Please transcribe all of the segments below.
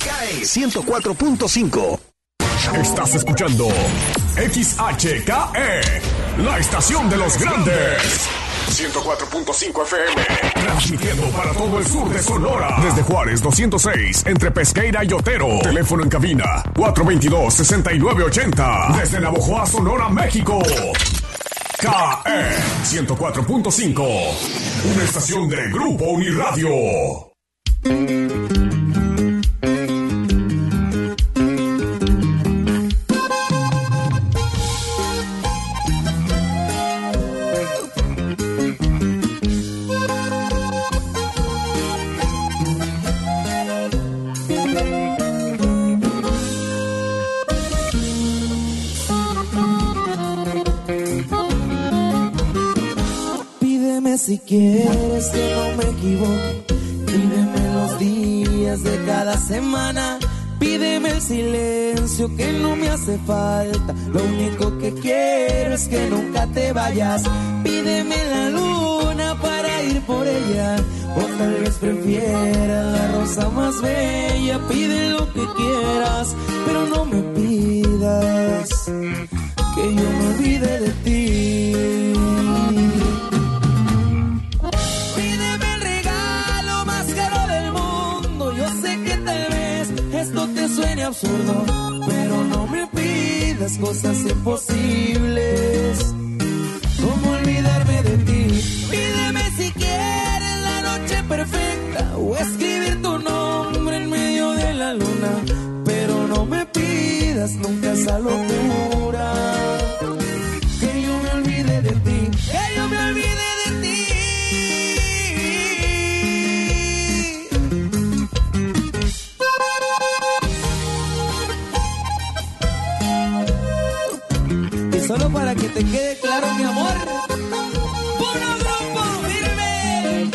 CAE 104.5. Estás escuchando XHKE, la estación de los grandes. 104.5 FM, transmitiendo para todo el sur de Sonora. Desde Juárez 206, entre Pesqueira y Otero. Teléfono en cabina 422-6980. Desde Navojoa, Sonora, México. KE 104.5, una estación de Grupo Uniradio. Si quieres que no me equivoque, pídeme los días de cada semana. Pídeme el silencio que no me hace falta. Lo único que quiero es que nunca te vayas. Pídeme la luna para ir por ella, o tal vez prefieras la rosa más bella. Pide lo que quieras, pero no me pidas que yo me olvide de ti. Esto te suene absurdo, pero no me pidas cosas imposibles, como olvidarme de ti. Pídeme si quieres la noche perfecta, o escribir tu nombre en medio de la luna, pero no me pidas nunca esa locura, que yo me olvide de ti, que yo me olvide de ti. Solo para que te quede claro, mi amor. ¡Puro grupo firme!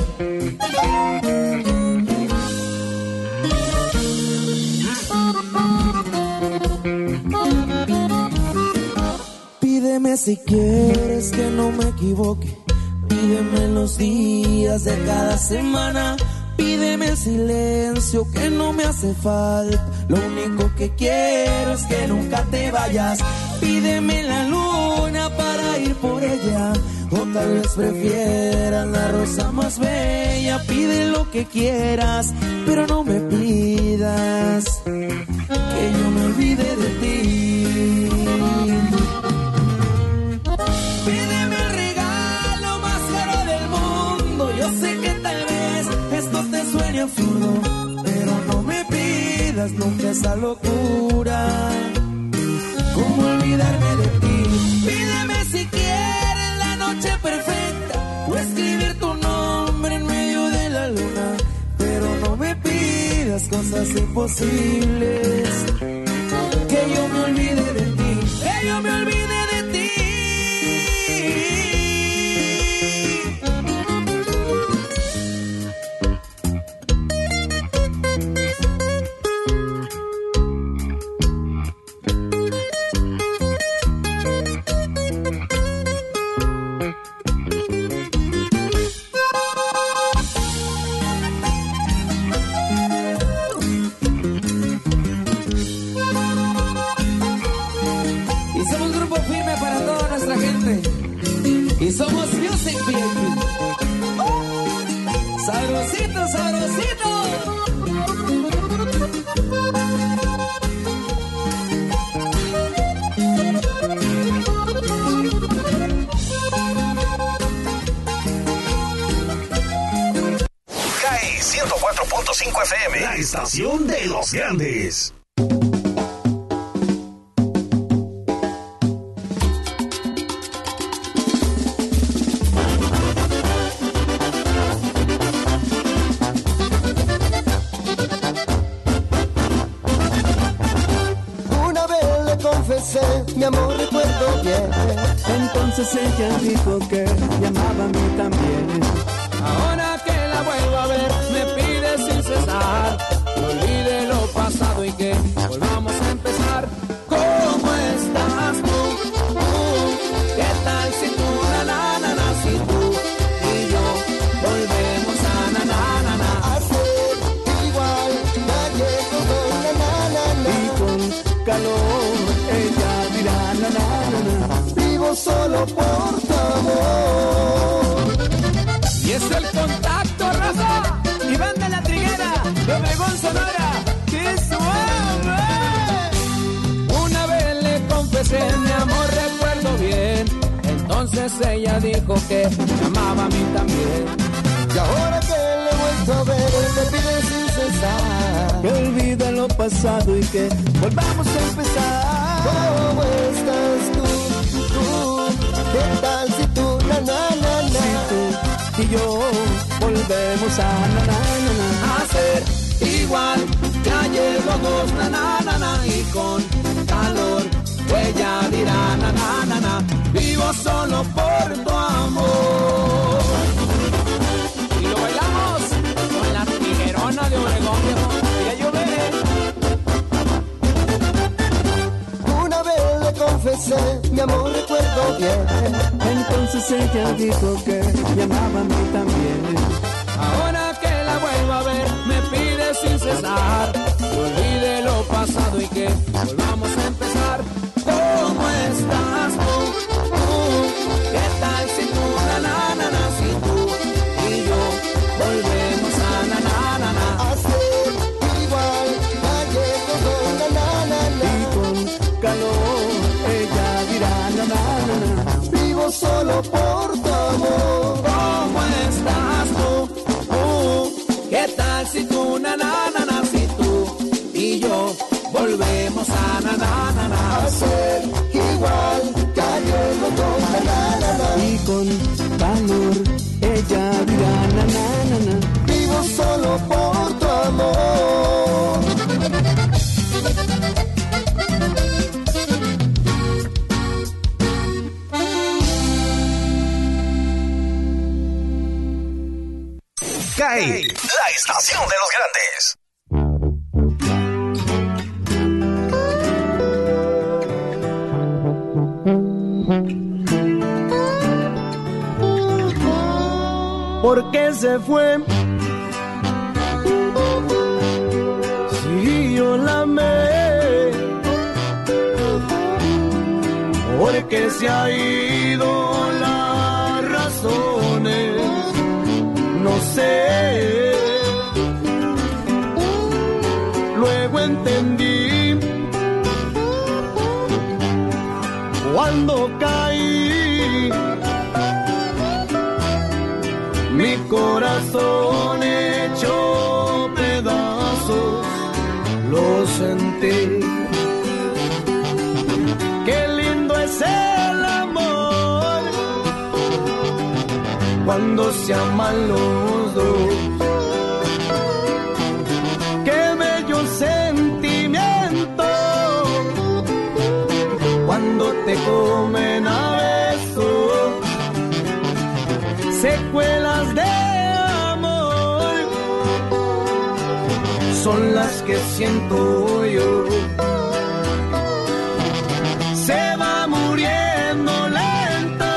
Pídeme si quieres que no me equivoque. Pídeme los días de cada semana. Pídeme el silencio que no me hace falta. Lo único que quiero es que nunca te vayas. Pídeme la luna para ir por ella, o tal vez prefieras la rosa más bella. Pide lo que quieras, pero no me pidas que yo me olvide de ti. Pídeme el regalo más caro del mundo. Yo sé que tal vez esto te suene absurdo, pero no me pidas nunca esa locura, ¿cómo olvidarme de ti? Pídeme si quieres la noche perfecta, o escribir tu nombre en medio de la luna, pero no me pidas cosas imposibles, que yo me olvide de ti, que yo me olvide de ti. Y somos Music VIP. Sabrosito, sabrosito. CAE 104.5 FM, la estación de los grandes. Mi amor, recuerdo bien. Entonces ella dijo que llamaba a mí también. Ahora que la vuelvo a ver, me pide sin cesar que olvide lo pasado y que volvamos a empezar. ¿Cómo estás tú? ¿Qué tal si tú, si tú y yo volvemos a Hacer igual, nadie como calor ella dirá na na na na. Vivo solo por tu amor. Y es el contacto, raza. Iván de la Triguera, de Obregón, Sonora. ¡Qué suave! Una vez le confesé, mi amor, recuerdo bien. Entonces ella dijo que me amaba a mí también. Y ahora que le he vuelto a ver, me pide sin cesar que olvide lo pasado y que volvamos a empezar. ¿Cómo estás tú? ¿Qué tal si tú, na na na na? Si tú y yo volvemos a na na na na. A ser igual que ayer los dos, na na na na. Y con calor ella dirá na na na na. Vivo solo por tu amor. Y lo bailamos con la tiguerona de Obregón, viejo. Ya lloveré. Una vez le confesé, mi amor, recuerdo bien. Entonces ella dijo que me amaba a mí también. Ahora que la vuelvo a ver, me pide sin cesar que olvide lo pasado y que volvamos a empezar. ¿Cómo estás tú? ¿Qué tal si tú, na na na na? Si tú y yo volvemos a na na na na. A ser igual, ayer los dos, na na na na. Y con calor ella dirá na na na na. Vivo solo por tu amor. ¿Cómo estás tú? ¿Qué tal si tú, na na na na? Si tú y yo volvemos a na na na na. A ser igual, que ayer los dos, na na na na. Y con calor ella dirá na na na na. Vivo solo por tu amor. CAE, la estación de los grandes. ¿Por qué se fue? Si yo la amé, ¿por qué se ha ido? Las razones no sé. Luego entendí cuando caí. Mi corazón hecho pedazos, lo sentí. Qué lindo es el amor cuando se aman los dos. Qué bello sentimiento cuando te comen a besos. Secuelas de amor son las que siento yo. Se va muriendo lento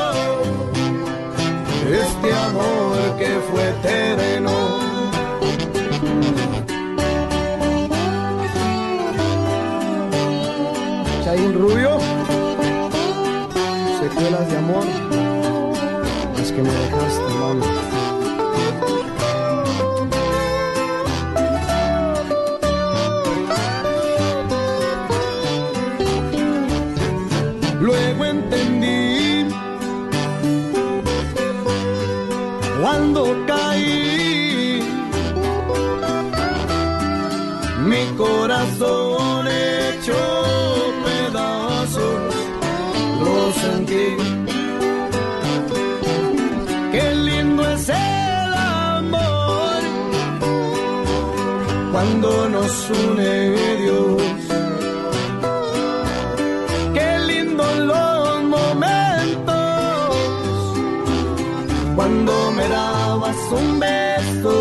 este amor que fue eterno. Chaín Rubio, secuelas de amor. Que me dejaste, mami. Luego entendí cuando caí. Mi corazón hecho pedazos, lo sentí. Qué lindo es el amor cuando nos une Dios. Qué lindo los momentos cuando me dabas un beso.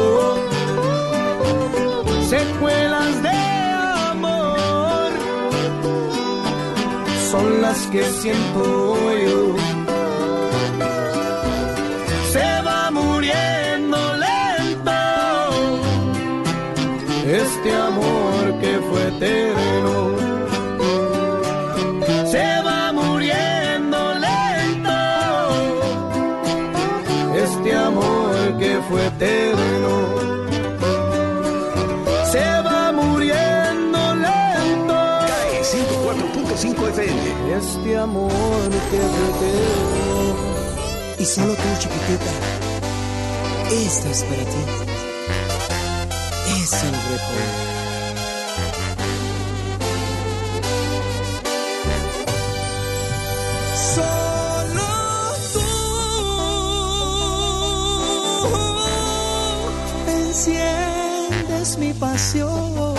Secuelas de amor son las que siento yo. Se va muriendo lento este amor que fue eterno. 105.5 FM. Este amor que te tengo. Y solo tú, chiquitita. Esto es para ti. Es un recuerdo. Enciendes mi pasión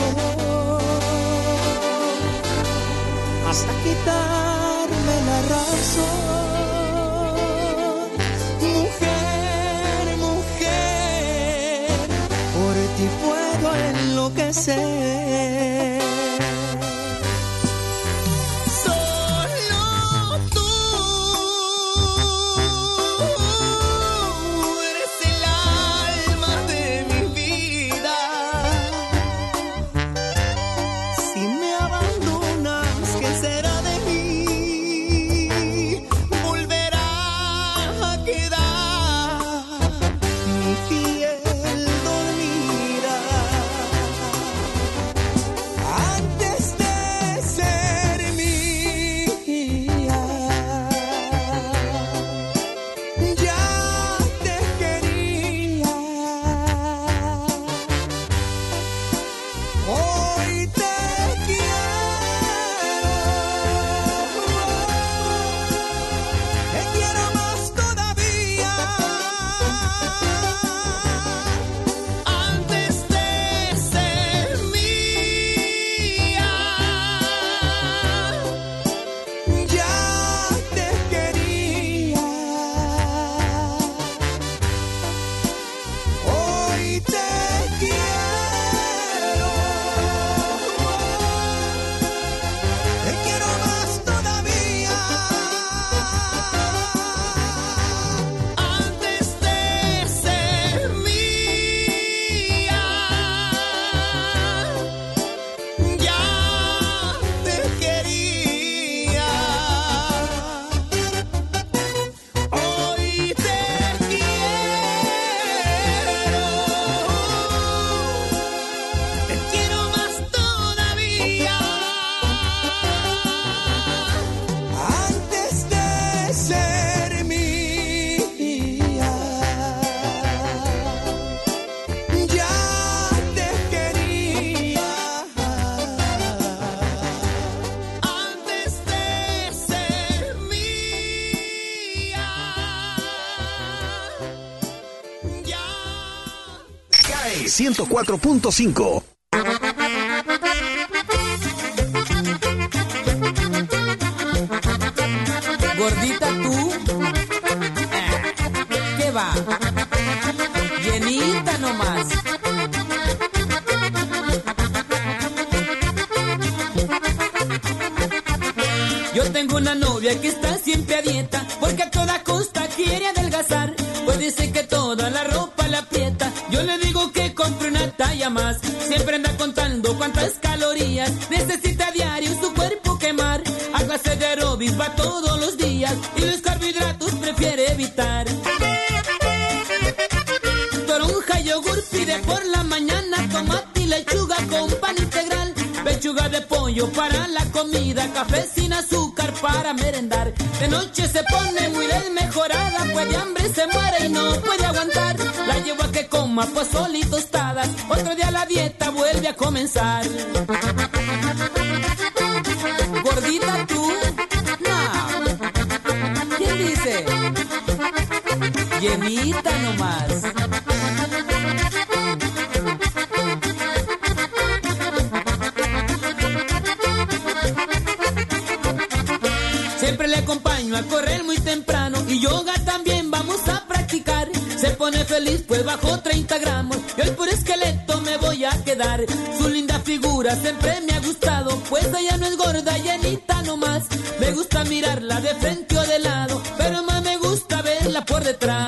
hasta quitarme la razón. Mujer, mujer, por ti puedo enloquecer. CAE 104.5. Gordita tú, ¿qué va? Llenita nomás. Yo tengo una novia que está siempre a dieta, porque a toda costa quiere adelgazar. Pues dice que toda la ropa la aprieta. Yo le digo que compre una talla más. Siempre anda contando cuántas calorías necesita a diario su cuerpo quemar. A clase de aeróbics va todos los días y los carbohidratos prefiere evitar. Toronja, yogur pide por la mañana, tomate y lechuga con pan integral. Pechuga de pollo para la comida, café sin azúcar para merendar. De noche se pone muy desmejorada, pues de hambre se muere y no puede aguantar. La llevo a que coma pozole y tostadas, otro día la dieta vuelve a comenzar. ¿Gordita tú? No. ¿Quién dice? Llenita nomás. Siempre le acompaño a correr muy temprano y yoga también vamos a practicar. Se pone feliz pues bajó 30 gramos y hoy por esqueleto me voy a quedar. Su linda figura siempre me ha gustado, pues ella no es gorda, llenita nomás. Me gusta mirarla de frente o de lado, pero más me gusta verla por detrás.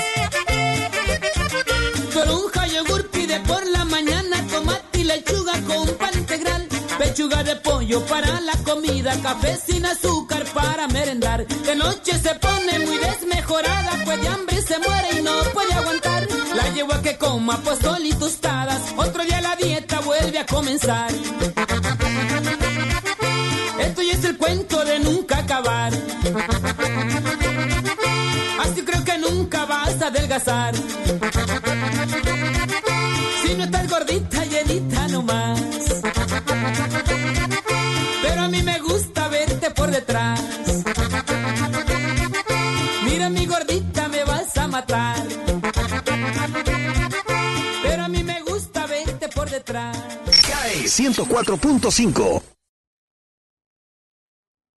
Toronja, yogur pide por la mañana, tomate y lechuga con pan integral. Pechuga de pollo para la comida, café sin azúcar para merendar. De noche se pone muy desmejorada, pues de hambre se muere y no puede aguantar. La llevo a que coma pozole y tostadas, otro día la dieta vuelve a comenzar. Esto ya es el cuento de nunca acabar. Así creo que nunca vas a adelgazar. Si no estás gordita, llenita nomás. Pero a mí me gusta verte por detrás. Mira mi gordita, me vas a matar. Pero a mí me gusta verte por detrás. CAE 104.5,